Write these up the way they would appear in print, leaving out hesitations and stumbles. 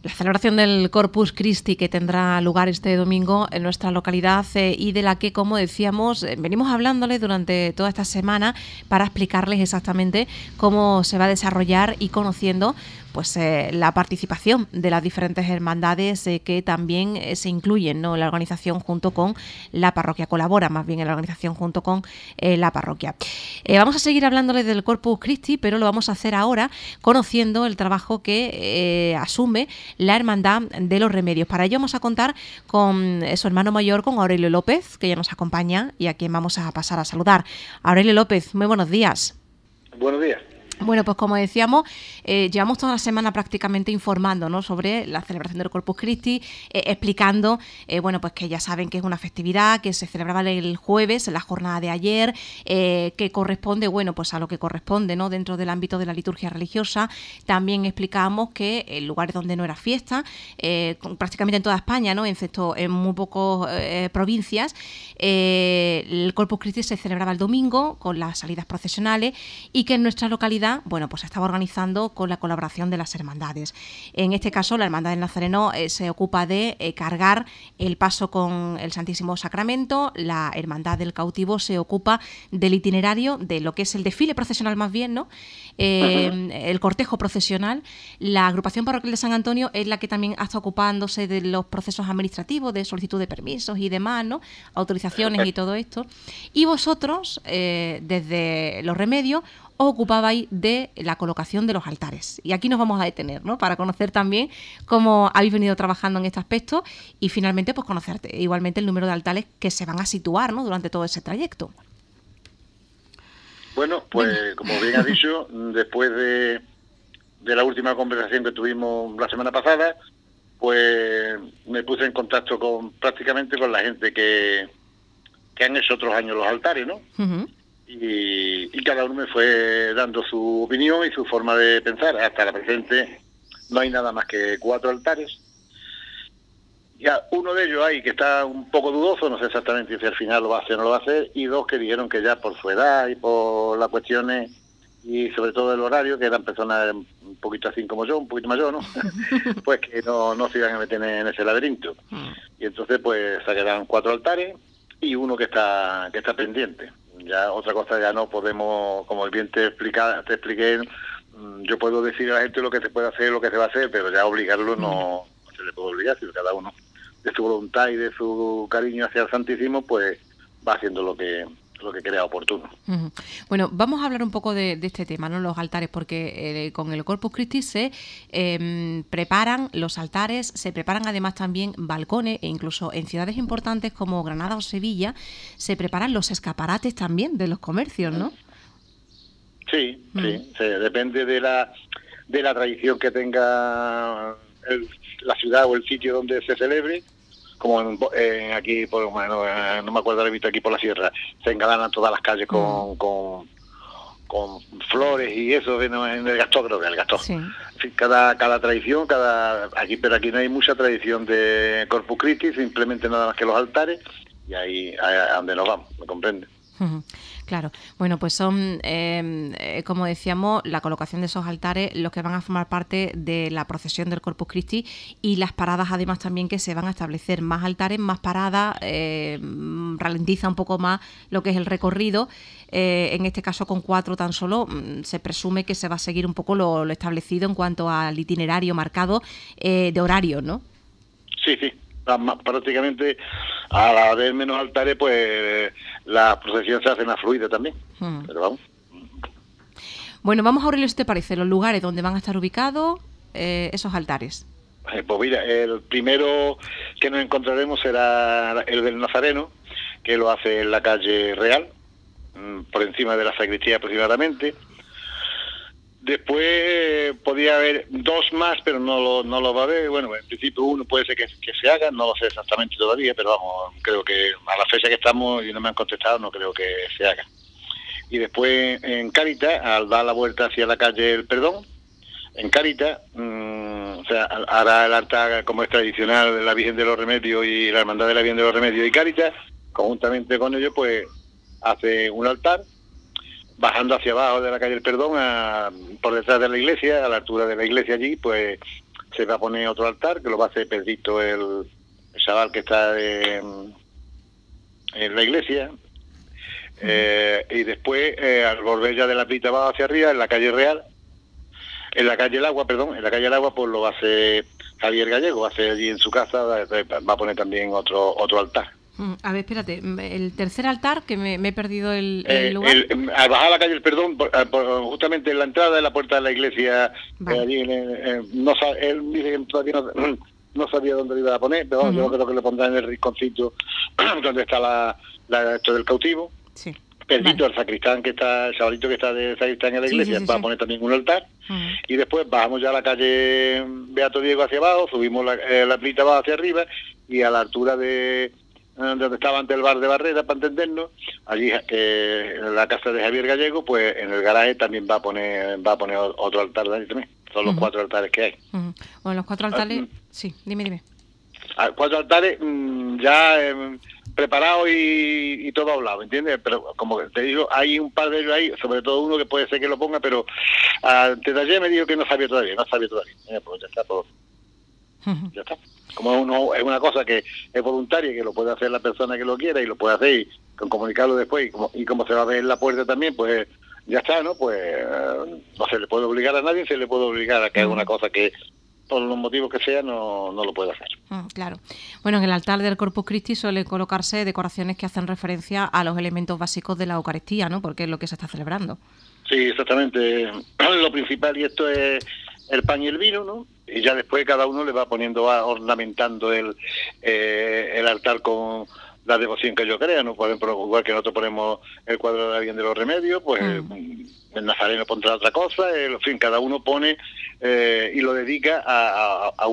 La celebración del Corpus Christi que tendrá lugar este domingo en nuestra localidad y de la que, como decíamos, venimos hablándoles durante toda esta semana para explicarles exactamente cómo se va a desarrollar y conociendo pues la participación de las diferentes hermandades que también se incluyen, ¿no?, en la organización junto con la parroquia, colabora más bien en la organización junto con la parroquia. Vamos a seguir hablándoles del Corpus Christi, pero lo vamos a hacer ahora conociendo el trabajo que asume la Hermandad de los Remedios. Para ello vamos a contar con su hermano mayor, con Aurelio López, que ya nos acompaña y a quien vamos a pasar a saludar. Aurelio López, muy buenos días. Buenos días. Bueno, pues como decíamos, llevamos toda la semana prácticamente informando, ¿no?, sobre la celebración del Corpus Christi, explicando, bueno, pues que ya saben que es una festividad que se celebraba el jueves, en la jornada de ayer, que corresponde, bueno, pues a lo que corresponde, ¿no?, dentro del ámbito de la liturgia religiosa. También explicábamos que en lugares donde no era fiesta, prácticamente en toda España, ¿no?, excepto en muy pocas provincias, el Corpus Christi se celebraba el domingo con las salidas procesionales y que en nuestra localidad, bueno, pues se estaba organizando con la colaboración de las hermandades. En este caso, la Hermandad del Nazareno se ocupa de cargar el paso con el Santísimo Sacramento. La Hermandad del Cautivo se ocupa del itinerario, de lo que es el desfile procesional más bien, ¿no?, el cortejo procesional. La agrupación parroquial de San Antonio es la que también está ocupándose de los procesos administrativos, de solicitud de permisos y demás, ¿no?, autorizaciones y todo esto. Y vosotros, desde los Remedios, os ocupabais de la colocación de los altares. Y aquí nos vamos a detener, ¿no?, para conocer también cómo habéis venido trabajando en este aspecto y finalmente pues conocer igualmente el número de altares que se van a situar, ¿no?, durante todo ese trayecto. Bueno, pues como bien has dicho, después de la última conversación que tuvimos la semana pasada, pues me puse en contacto prácticamente con la gente que han hecho otros años los altares, ¿no? Uh-huh. Y cada uno me fue dando su opinión y su forma de pensar. Hasta la presente no hay nada más que 4 altares. Ya uno de ellos hay que está un poco dudoso, no sé exactamente si al final lo va a hacer o no lo va a hacer, y 2 que dijeron que ya por su edad y por las cuestiones y sobre todo el horario, que eran personas un poquito así como yo, un poquito mayor, ¿no? Pues que no se iban a meter en ese laberinto. Y entonces pues se quedan 4 altares y uno que está pendiente. Ya otra cosa ya no podemos, como bien te expliqué, yo puedo decir a la gente lo que se puede hacer, lo que se va a hacer, pero ya obligarlo no se le puede obligar, sino cada uno de su voluntad y de su cariño hacia el Santísimo, pues va haciendo lo que crea oportuno. Uh-huh. Bueno, vamos a hablar un poco de este tema, ¿no?, los altares, porque con el Corpus Christi se preparan los altares, se preparan además también balcones, e incluso en ciudades importantes como Granada o Sevilla se preparan los escaparates también de los comercios, ¿no? Sí, depende de la tradición que tenga la ciudad o el sitio donde se celebre. Como aquí, no me acuerdo, he visto aquí por la sierra, se engalanan todas las calles con flores y eso, en el Gastó, creo que el Gastó. Sí. En fin, cada tradición, pero aquí no hay mucha tradición de Corpus Christi, simplemente nada más que los altares, y ahí a donde nos vamos, ¿me comprende? Claro, bueno, pues son, como decíamos, la colocación de esos altares los que van a formar parte de la procesión del Corpus Christi y las paradas además también que se van a establecer. Más altares, más paradas, ralentiza un poco más lo que es el recorrido. En este caso con 4 tan solo, se presume que se va a seguir un poco lo establecido en cuanto al itinerario marcado de horario, ¿no? Sí. Prácticamente al haber menos altares, pues la procesión se hace más fluida también. Pero vamos. Bueno, vamos a Aurelio, si te parece, los lugares donde van a estar ubicados esos altares. Pues mira, el primero que nos encontraremos será el del Nazareno, que lo hace en la calle Real, por encima de la sacristía aproximadamente. Después podía haber 2 más, pero no lo va a haber. Bueno, en principio uno puede ser que se haga, no lo sé exactamente todavía, pero vamos, creo que a la fecha que estamos y no me han contestado, no creo que se haga. Y después en Cáritas, al dar la vuelta hacia la calle El Perdón, en Cáritas, hará el altar como es tradicional de la Virgen de los Remedios y la Hermandad de la Virgen de los Remedios y Cáritas, conjuntamente con ellos, pues hace un altar, bajando hacia abajo de la calle El Perdón, por detrás de la iglesia, a la altura de la iglesia allí, pues se va a poner otro altar, que lo va a hacer Pedrito, el chaval que está en la iglesia. Y después, al volver ya de la Plita va hacia arriba, en la calle Real, en la calle El Agua, pues lo va a hacer Javier Gallego, va a hacer allí en su casa, va a poner también otro altar. A ver, espérate, el tercer altar, que me he perdido el lugar. Al bajar la calle, justamente en la entrada de la puerta de la iglesia, vale. Allí él dice que todavía no sabía dónde lo iba a poner, pero yo creo que lo pondrá en el rinconcito donde está esto del cautivo. Sí. Pedrito, vale. El sacristán el chavalito que está de sacristán en la iglesia, va a poner también un altar. Y después bajamos ya a la calle Beato Diego hacia abajo, subimos la Plita va hacia arriba, y a la altura de donde estaba antes el bar de Barrera, para entendernos, allí en la casa de Javier Gallego, pues en el garaje también va a poner otro altar de ahí también. Son los 4 altares que hay. Bueno, los 4 altares, sí, dime. 4 altares ya preparados y todo hablado, ¿entiendes? Pero como te digo, hay un par de ellos ahí, sobre todo uno que puede ser que lo ponga, pero antes de ayer me dijo que no sabía todavía. Pues ya está todo. Ya está. Como es una cosa que es voluntaria, que lo puede hacer la persona que lo quiera y lo puede hacer y con comunicarlo después, y como se va a ver en la puerta también, pues ya está, ¿no? Pues no se le puede obligar a nadie, se le puede obligar a que haga una cosa que por los motivos que sea no lo puede hacer. Claro. Bueno, en el altar del Corpus Christi suele colocarse decoraciones que hacen referencia a los elementos básicos de la Eucaristía, ¿no? Porque es lo que se está celebrando. Sí, exactamente. Lo principal, y esto es el pan y el vino, ¿no? Y ya después cada uno le va ornamentando el altar con la devoción que yo crea, ¿no? Por ejemplo, igual que nosotros ponemos el cuadro de la Virgen de los Remedios, pues el Nazareno pondrá otra cosa, en fin, cada uno pone y lo dedica a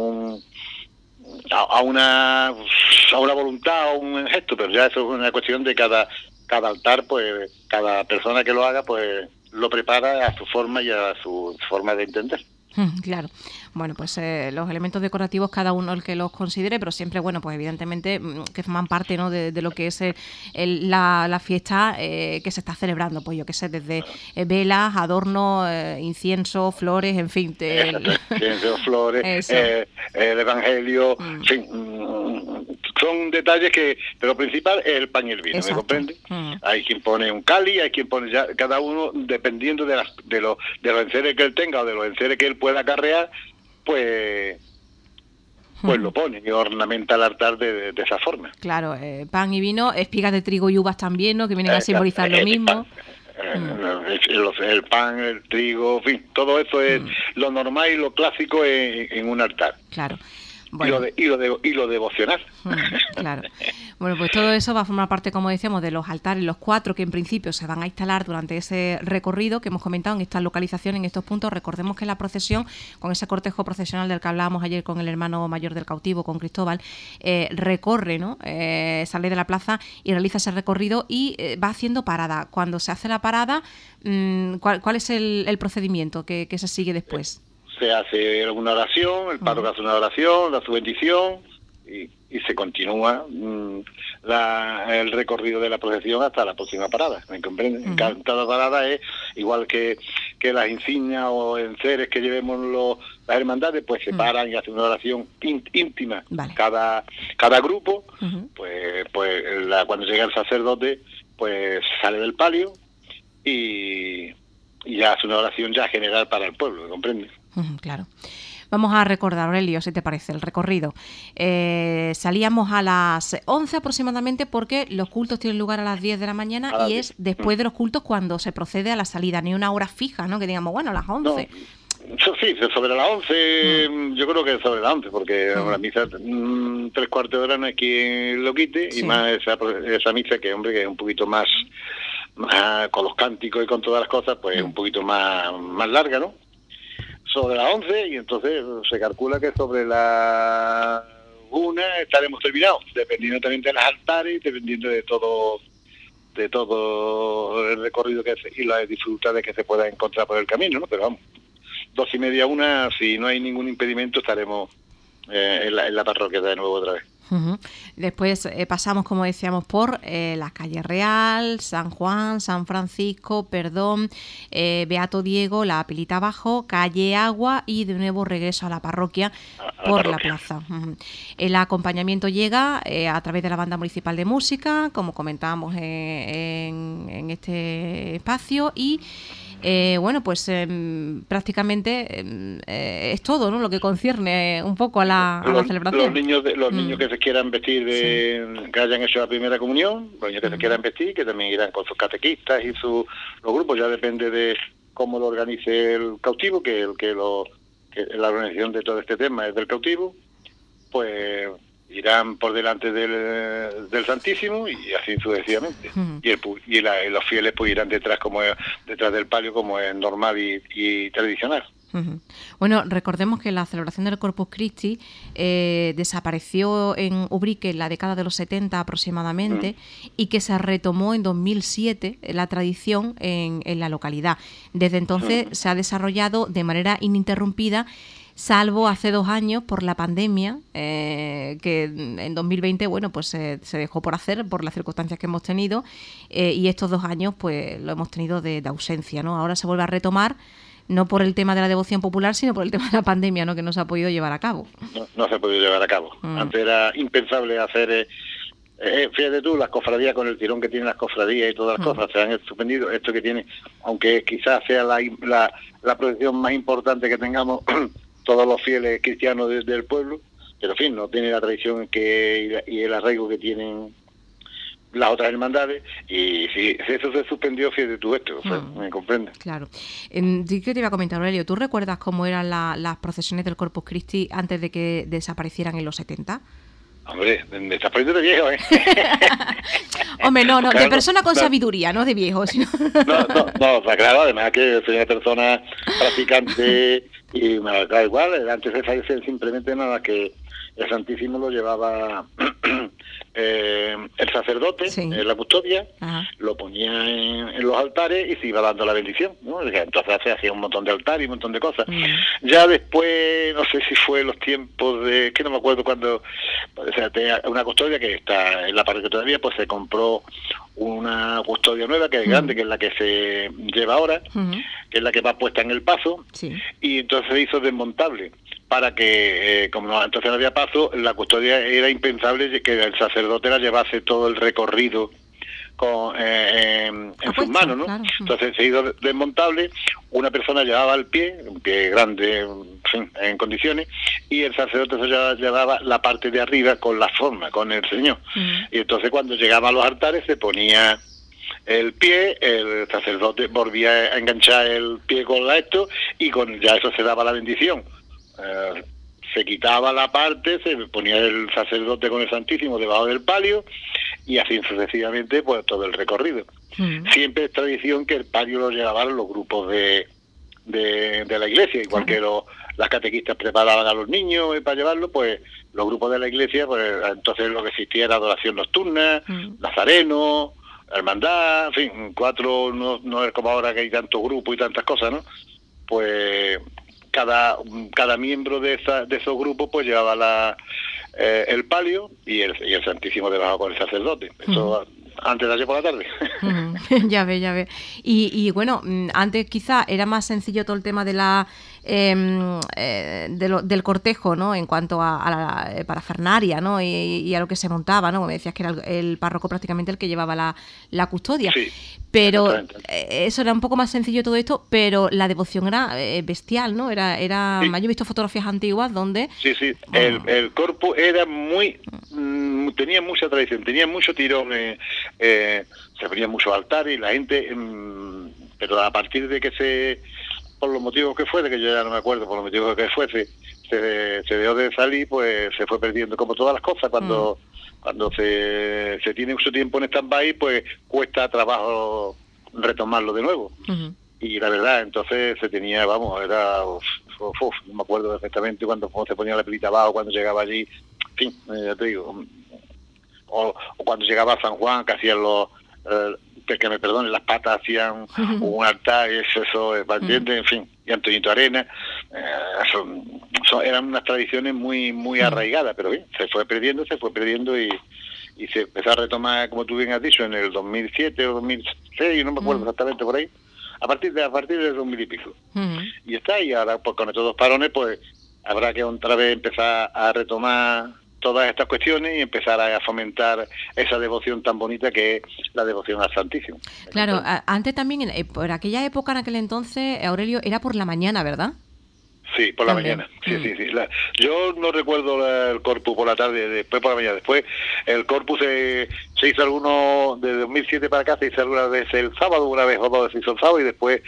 una voluntad, a un gesto, pero ya eso es una cuestión de cada altar, pues cada persona que lo haga, pues lo prepara a su forma y a su forma de entender. Claro. Bueno, pues los elementos decorativos cada uno el que los considere, pero siempre, bueno, pues evidentemente que forman parte, ¿no?, de lo que es la fiesta que se está celebrando, pues yo qué sé, desde velas, adornos, incienso, flores, en fin. Incienso, flores, el evangelio, en fin, son detalles pero lo principal es el pan y el vino, ¿me comprende? Hay quien pone un cáliz, hay quien pone ya, cada uno dependiendo de los enseres que él tenga o de los enseres que él pueda acarrear, pues lo pone y ornamenta el altar de esa forma. Claro, pan y vino, espigas de trigo y uvas también, ¿no?, que vienen a simbolizar lo mismo. El pan, el trigo, en fin, todo eso es lo normal y lo clásico en un altar. Claro. Bueno. Y lo devocional. Claro. Bueno, pues todo eso va a formar parte, como decíamos, de los altares, los 4 que en principio se van a instalar durante ese recorrido que hemos comentado en esta localización, en estos puntos. Recordemos que la procesión, con ese cortejo procesional del que hablábamos ayer con el hermano mayor del cautivo, con Cristóbal, recorre, ¿no? Sale de la plaza y realiza ese recorrido y va haciendo parada. Cuando se hace la parada, ¿cuál es el procedimiento que se sigue después? Se hace una oración, el párroco hace una oración, da su bendición y se continúa el recorrido de la procesión hasta la próxima parada, ¿me comprenden? Cada parada es igual que las insignias o enseres que llevemos las hermandades, pues se paran y hacen una oración íntima. Vale. Cada grupo, pues cuando llega el sacerdote, pues sale del palio y ya hace una oración ya general para el pueblo, ¿me comprende? Claro. Vamos a recordar, Aurelio, si te parece, el recorrido. Salíamos a las 11 aproximadamente porque los cultos tienen lugar a las 10 de la mañana y es después de los cultos cuando se procede a la salida, ni una hora fija, ¿no? Que digamos, bueno, a las 11. No. Sí, sobre las 11, yo creo que sobre las 11, porque la misa 3/4 de hora no hay quien lo quite, y más esa misa que, hombre, que es un poquito más con los cánticos y con todas las cosas, pues un poquito más larga, ¿no? Sobre las 11, y entonces se calcula que sobre la 1 estaremos terminados, dependiendo también de los altares, dependiendo de todo el recorrido y las dificultades que se pueda encontrar por el camino, ¿no? Pero vamos, 2:30, 1, si no hay ningún impedimento, estaremos en la parroquia de nuevo otra vez. Uh-huh. Después pasamos, como decíamos, por la Calle Real, San Juan, San Francisco, Perdón, Beato Diego, la Pilita Abajo, Calle Agua y de nuevo regreso a la parroquia por la plaza. Uh-huh. El acompañamiento llega a través de la Banda Municipal de Música, como comentábamos en este espacio, y bueno, pues prácticamente es todo, ¿no?, lo que concierne un poco a la celebración. Los niños que se quieran vestir, que hayan hecho la primera comunión, los niños que se quieran vestir, que también irán con sus catequistas y los grupos, ya depende de cómo lo organice el cautivo, que la organización de todo este tema es del cautivo, pues irán por delante del Santísimo y así sucesivamente. Uh-huh. Y los fieles pues irán detrás del palio, como es normal y tradicional. Uh-huh. Bueno, recordemos que la celebración del Corpus Christi desapareció en Ubrique en la década de los 70 aproximadamente, y que se retomó en 2007 la tradición en la localidad. Desde entonces se ha desarrollado de manera ininterrumpida, salvo hace 2 años por la pandemia, que en 2020, bueno, pues se dejó por hacer por las circunstancias que hemos tenido, y estos 2 años pues lo hemos tenido de ausencia, ¿no? Ahora se vuelve a retomar, no por el tema de la devoción popular, sino por el tema de la pandemia, ¿no?, que no se ha podido llevar a cabo. No se ha podido llevar a cabo. Antes era impensable hacer... fíjate tú, las cofradías, con el tirón que tienen las cofradías y todas las cosas, se han suspendido. Esto que tiene, aunque quizás sea la procesión más importante que tengamos todos los fieles cristianos del pueblo, pero en fin, no tiene la tradición y el arraigo que tienen las otras hermandades, y si eso se suspendió, fíjate tú esto, ¿me comprendes? Claro. ¿Qué te iba a comentar, Aurelio? ¿Tú recuerdas cómo eran las procesiones del Corpus Christi antes de que desaparecieran en los 70? Hombre, me estás poniendo de viejo, ¿eh? Hombre, no, de persona con sabiduría, no de viejo, sino... No, está claro, además que soy una persona practicante y me da igual. Antes de fallecer simplemente nada, que el Santísimo lo llevaba el sacerdote, en la custodia. Ajá. Lo ponía en los altares y se iba dando la bendición, ¿no? Entonces se hacía un montón de altares y un montón de cosas. Ya después, no sé si fue los tiempos que no me acuerdo cuando, o sea, tenía una custodia que está en la parroquia todavía, pues se compró una custodia nueva que es grande, que es la que se lleva ahora, que es la que va puesta en el paso, y entonces se hizo desmontable, para que, como entonces no había paso, la custodia era impensable que el sacerdote la llevase todo el recorrido en sus manos, ¿no? Claro. Entonces se hizo desmontable, una persona llevaba el pie grande, en condiciones, y el sacerdote se llevaba la parte de arriba con la forma, con el Señor. Y entonces cuando llegaba a los altares se ponía el pie, el sacerdote volvía a enganchar el pie con esto, y con ya eso se daba la bendición. Se quitaba la parte, se ponía el sacerdote con el Santísimo debajo del palio, y así sucesivamente pues todo el recorrido. Siempre es tradición que el palio lo llevaban los grupos de la iglesia, igual que las catequistas preparaban a los niños para llevarlo, pues los grupos de la iglesia, pues entonces lo que existía era adoración nocturna, nazareno, hermandad, en fin, 4, no es como ahora que hay tantos grupos y tantas cosas, ¿no? Pues cada miembro de esos grupos pues llevaba el palio y el Santísimo debajo con el sacerdote. Eso antes de ayer por la tarde. Ya ve. Y bueno, antes quizá era más sencillo todo el tema de del cortejo, ¿no?, en cuanto a la parafernaria, ¿no?, y a lo que se montaba, ¿no? Me decías que era el párroco prácticamente el que llevaba la custodia. Sí, pero eso era un poco más sencillo todo esto, pero la devoción era bestial, ¿no? Era sí. Yo he visto fotografías antiguas donde... Sí, el corpus era tenía mucha tradición, tenía mucho tirón, se ponían muchos altares y la gente, pero a partir de que por los motivos que fuese, que yo ya no me acuerdo, por los motivos que fuese, se dejó de salir, pues se fue perdiendo, como todas las cosas, cuando se tiene mucho tiempo en stand-by, pues cuesta trabajo retomarlo de nuevo. Y la verdad, entonces se tenía, no me acuerdo perfectamente cuando se ponía la pelita abajo, cuando llegaba allí, en fin, ya te digo, o cuando llegaba a San Juan, que hacían que me perdonen, las patas hacían un altar, eso, ¿entiendes? En fin, y Antoñito Arena, eran unas tradiciones muy arraigadas, pero bien, se fue perdiendo y se empezó a retomar, como tú bien has dicho, en el 2007 o 2006, no me acuerdo exactamente por ahí, a partir del 2000 y pico. Y está, y ahora pues con estos 2 parones pues habrá que otra vez empezar a retomar todas estas cuestiones y empezar a fomentar esa devoción tan bonita que es la devoción al Santísimo. Claro, antes también, por aquella época, en aquel entonces, Aurelio, era por la mañana, ¿verdad? Sí, por la mañana. Sí. Yo no recuerdo el corpus por la tarde, después por la mañana. Después el corpus se hizo alguno, de 2007 para acá, se hizo alguna vez el sábado, una vez o dos se hizo el sábado, y después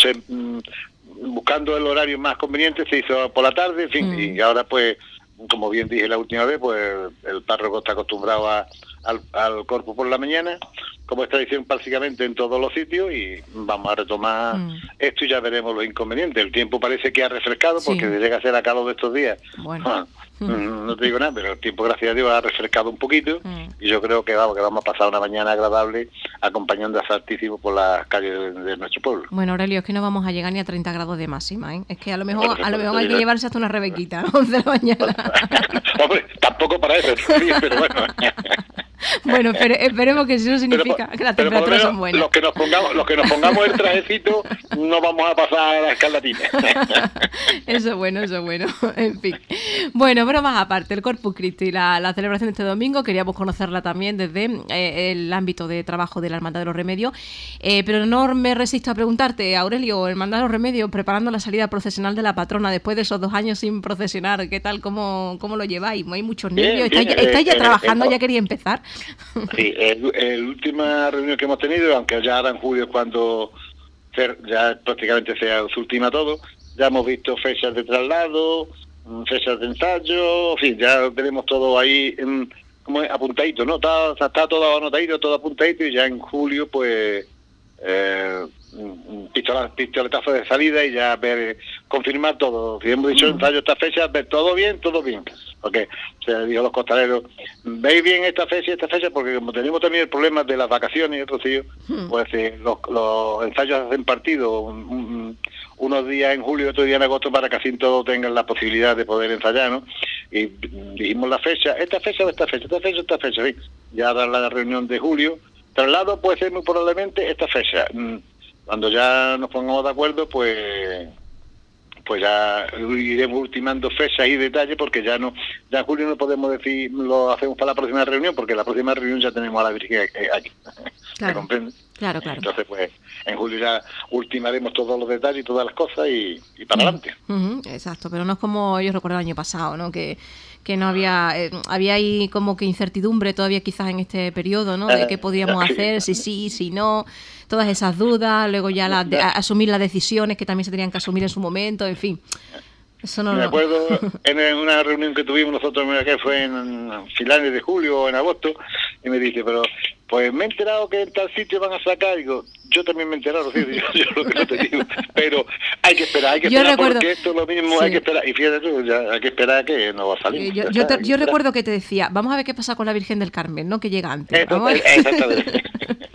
buscando el horario más conveniente se hizo por la tarde, en fin, y ahora pues, como bien dije la última vez, pues el párroco está acostumbrado al corpus por la mañana, como es tradición básicamente en todos los sitios, y vamos a retomar esto y ya veremos los inconvenientes. El tiempo parece que ha refrescado, porque llega a ser a calor de estos días. Bueno. No te digo nada, pero el tiempo, gracias a Dios, ha refrescado un poquito, y yo creo que vamos a pasar una mañana agradable acompañando al Santísimo por las calles de nuestro pueblo. Bueno, Aurelio, es que no vamos a llegar ni a 30 grados de máxima, ¿eh? Es que a lo mejor hay que llevarse hasta una rebequita a las 11 de la mañana. Hombre, tampoco para eso, pero bueno. Bueno, esperemos que eso significa que las temperaturas son buenas. Los que nos pongamos el trajecito, no vamos a pasar a la escarlatina. Eso es bueno. En fin. Bueno, bromas aparte, el Corpus Christi, la celebración de este domingo, queríamos conocerla también desde el ámbito de trabajo de la Hermandad de los Remedios. Pero no me resisto a preguntarte, Aurelio, Hermandad de los Remedios, preparando la salida procesional de la patrona después de esos 2 años sin procesionar, ¿qué tal? ¿Cómo lo lleváis? ¿Hay muchos nervios? ¿Estáis ya trabajando? ¿Ya quería empezar? Sí, la última reunión que hemos tenido, aunque ya ahora en julio es cuando ya prácticamente sea su última todo, ya hemos visto fechas de traslado, fechas de ensayo, en fin, ya tenemos todo ahí como apuntadito, ¿no? Está todo anotadito, todo apuntadito, y ya en julio pues pistoletazo de salida y ya confirmar todo. Si hemos dicho ensayo esta fecha, ver todo bien, porque se dijo a los costaleros, veis bien esta fecha, porque como tenemos también el problema de las vacaciones, Rocío, pues los ensayos hacen partido unos días en julio y otros días en agosto, para que así todos tengan la posibilidad de poder ensayar, ¿no? Y dijimos la fecha, esta fecha, ¿sí? Ya dar la reunión de julio, traslado puede ser muy probablemente esta fecha. Cuando ya nos pongamos de acuerdo, pues ya iremos ultimando fechas y detalles, porque ya en julio no podemos decir lo hacemos para la próxima reunión, porque la próxima reunión ya tenemos a la Virgen aquí. Claro. ¿Me comprende? Claro. Entonces, pues, en julio ya ultimaremos todos los detalles y todas las cosas y para adelante. Exacto, pero no es como yo recuerdo el año pasado, ¿no? Que no había ahí como que incertidumbre todavía quizás en este periodo, ¿no? De qué podíamos hacer, si sí, si no, todas esas dudas, luego ya asumir las decisiones que también se tenían que asumir en su momento, en fin. Eso no. Me acuerdo en una reunión que tuvimos nosotros, que fue en finales de julio o en agosto, y me dice, pero pues me he enterado que en tal sitio van a sacar, digo, yo también me he enterado, ¿sí? yo lo que no te digo, pero hay que esperar, porque esto es lo mismo, sí. Hay que esperar, y fíjate tú, ya hay que esperar que no va a salir. Yo recuerdo que te decía, vamos a ver qué pasa con la Virgen del Carmen, ¿no? Que llega antes. Exactamente.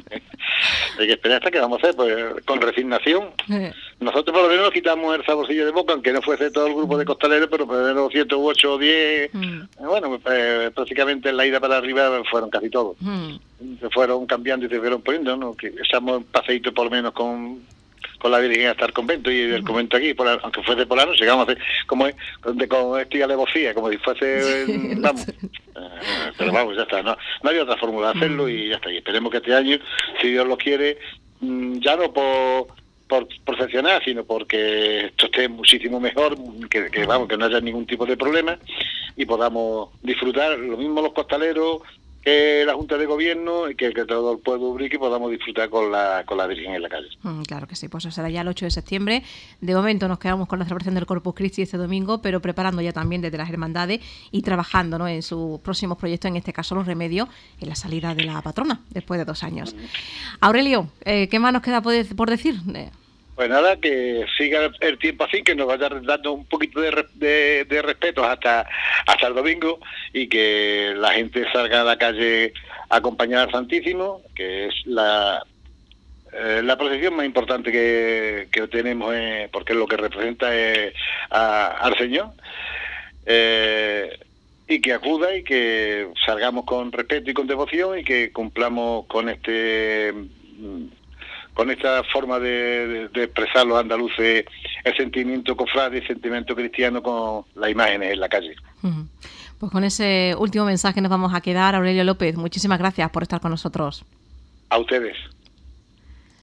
Hay que esperar hasta que vamos a hacer, pues, con resignación. Nosotros por lo menos nos quitamos el saborcillo de boca, aunque no fuese todo el grupo de costaleros, pero por menos 108 o 10, bueno, pues, prácticamente en la ida para arriba fueron casi todos. Se fueron cambiando y se fueron poniendo, ¿no? Que echamos un paseíto por lo menos con la Virgen hasta el convento, y del convento aquí, aunque fuese por la noche, llegamos a hacer como esto y alevosía, como si fuese, vamos, pero vamos, ya está, no hay otra fórmula de hacerlo, y ya está, y esperemos que este año, si Dios lo quiere, ya no por perfeccionar, sino porque esto esté muchísimo mejor, que vamos, que no haya ningún tipo de problema, y podamos disfrutar, lo mismo los costaleros, que la Junta de Gobierno, y que todo el pueblo ubrique podamos disfrutar con la Virgen en la calle. Claro que sí, pues eso será ya el 8 de septiembre. De momento nos quedamos con la celebración del Corpus Christi este domingo, pero preparando ya también desde las hermandades y trabajando, ¿no?, en sus próximos proyectos, en este caso los remedios, en la salida de la patrona, después de 2 años. Aurelio, ¿qué más nos queda por decir? Pues nada, que siga el tiempo así, que nos vaya dando un poquito de respeto hasta el domingo, y que la gente salga a la calle a acompañar al Santísimo, que es la procesión más importante que tenemos, porque es lo que representa al Señor. y que acuda y que salgamos con respeto y con devoción y que cumplamos con esta forma de expresar los andaluces el sentimiento cofrade, el sentimiento cristiano con las imágenes en la calle. Pues con ese último mensaje nos vamos a quedar. Aurelio López, muchísimas gracias por estar con nosotros. A ustedes.